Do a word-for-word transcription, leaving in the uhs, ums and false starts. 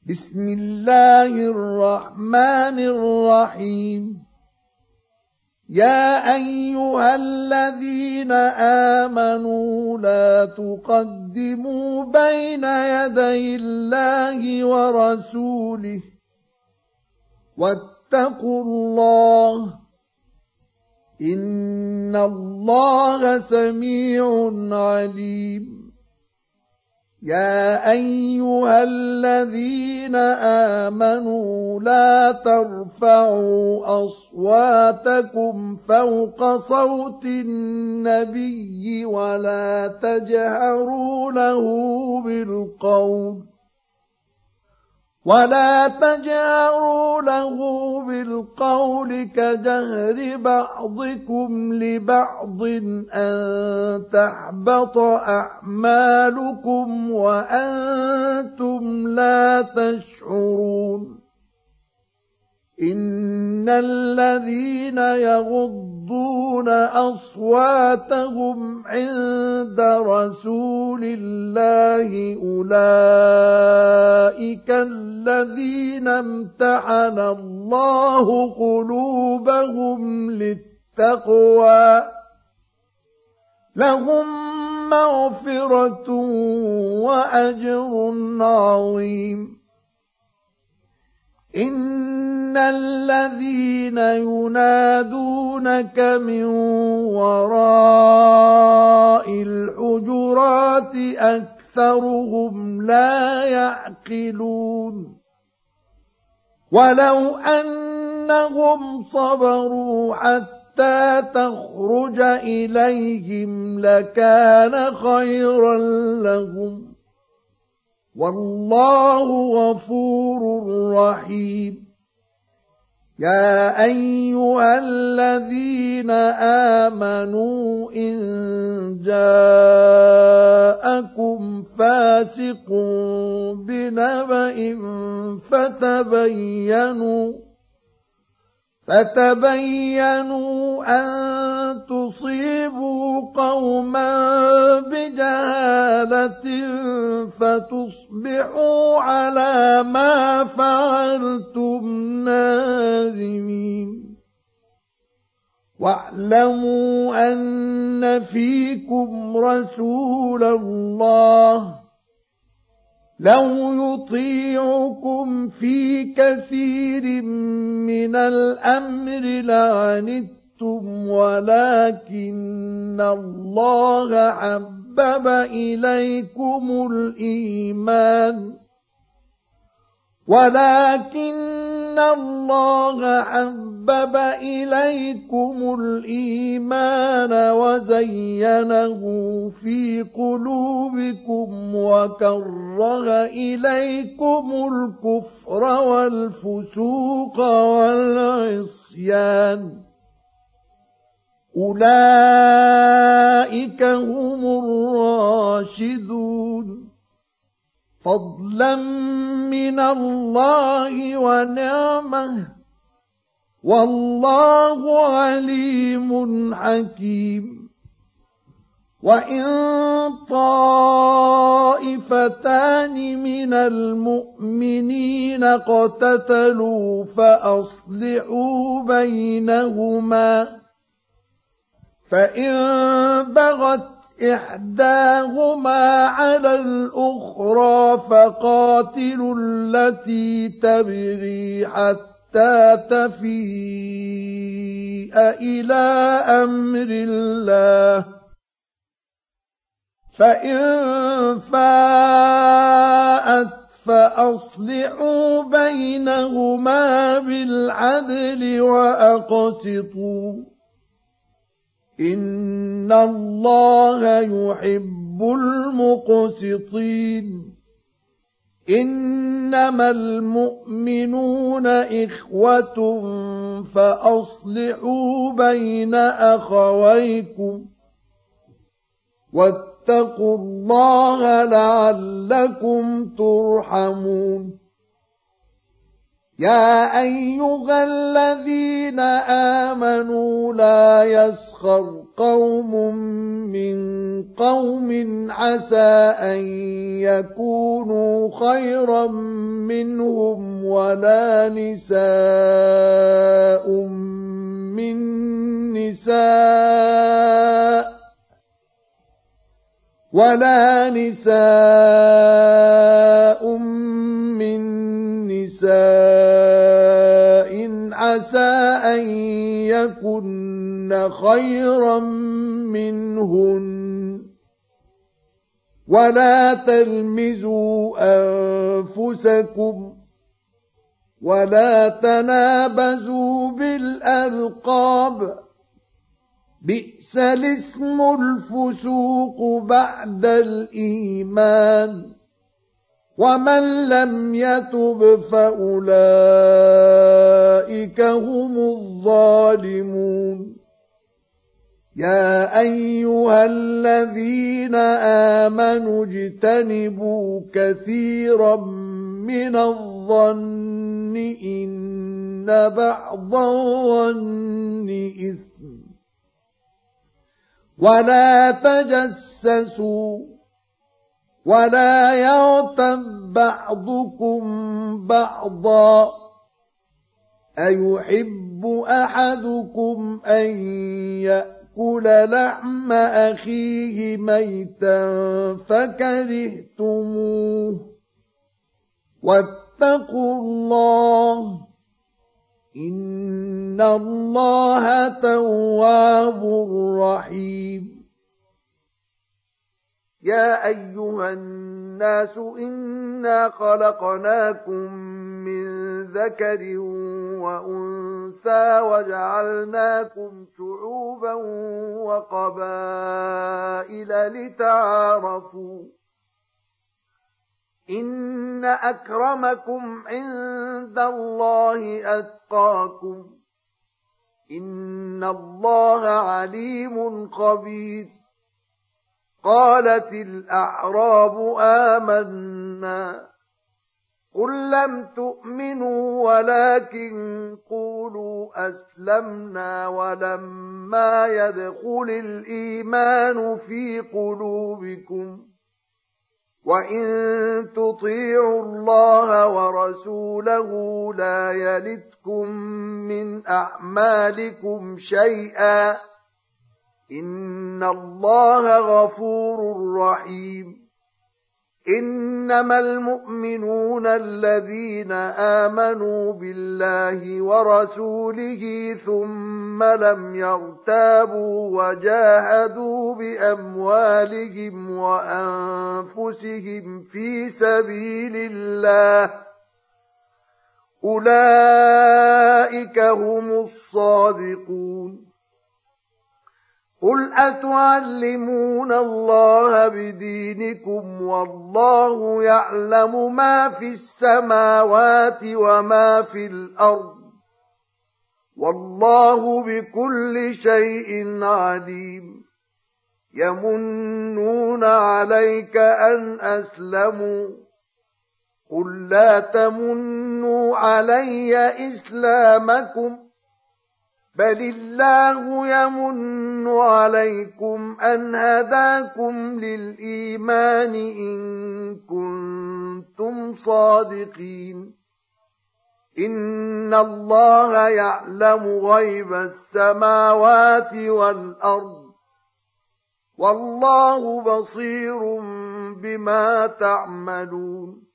بسم الله الرحمن الرحيم يا أيها الذين آمنوا لا تقدموا بين يدي الله ورسوله واتقوا الله إن الله سميع عليم يا أيها الذين آمنوا لا ترفعوا أصواتكم فوق صوت النبي ولا تجهروا له بالقول ولا تجهروا له بالقول كجهر بعضكم لبعض أن تحبط أعمالكم وأنتم لا تشعرون إن الذين يغضون أصواتهم عند رسول الله أولئك الذين امتحن الله قلوبهم للتقوى لهم مغفرة وأجر عظيم إن الذين ينادونك من وراء الحجرات أكثرهم لا يعقلون ولو أنهم صبروا حتى تخرج إليهم لكان خيرا لهم والله غفور رحيم يا أيها الذين آمنوا إن جاءكم فاسق بنبأ فتبينوا فتبينوا أن تصيبوا قوما بجهالة فتصبحوا على ما فعلتم نادمين واعلموا أن فيكم رسول الله لو يطيعكم في كثير من الأمر لعنتم ولكن الله حبب إليكم الإيمان ولكن الله حبب إليكم الإيمان وزينه في قلوبكم وكره إليكم الكفر والفسوق والعصيان أولئك هم الراشدون فضلا من الله ونعمه والله عليم حكيم وإن طائفتان من المؤمنين اقتتلوا فأصلحوا بينهما فإن بغت إحداهما على الأخرى فقاتلوا التي تبغي حتى تفيء إلى أمر الله فإن فاءت فأصلحوا بينهما بالعدل وأقسطوا إن الله يحب المقسطين إنما المؤمنون إخوة فأصلحوا بين أخويكم واتقوا الله لعلكم ترحمون يا أيها الذين آمنوا لا يسخر قوم من قوم عسى أن يكونوا خيرا منهم ولا نساء من نساء ولا نساء من نساء عسى أن يكن خيرا منهن ولا تلمزوا أنفسكم ولا تنابزوا بالألقاب بئس الاسم الفسوق بعد الإيمان ومن لم يتب فأولئك هم الظالمون يا أيها الذين آمنوا اجتنبوا كثيرا من الظن إن بعض الظن إثم ولا تجسسوا ولا يغتب بعضكم بعضا أيحب أحدكم أن يأكل لحم أخيه ميتا فكرهتموه واتقوا الله إن الله تواب رحيم يا أيها الناس إنا خلقناكم من ذكر وأنثى وجعلناكم شعوبا وقبائل لتعارفوا إن أكرمكم عند الله أتقاكم إن الله عليم خبير قالت الأعراب آمنا قل لم تؤمنوا ولكن قولوا أسلمنا ولما يدخل الإيمان في قلوبكم وإن تطيعوا الله ورسوله لا يلتكم من أعمالكم شيئا إن الله غفور رحيم إنما المؤمنون الذين آمنوا بالله ورسوله ثم لم يرتابوا وجاهدوا بأموالهم وأنفسهم في سبيل الله أولئك هم الصادقون قل أتعلمون الله بدينكم والله يعلم ما في السماوات وما في الأرض والله بكل شيء عليم يمنون عليك أن أسلموا قل لا تمنوا علي إسلامكم بل الله يمن عليكم أن هداكم للإيمان إن كنتم صادقين إن الله يعلم غيب السماوات والأرض والله بصير بما تعملون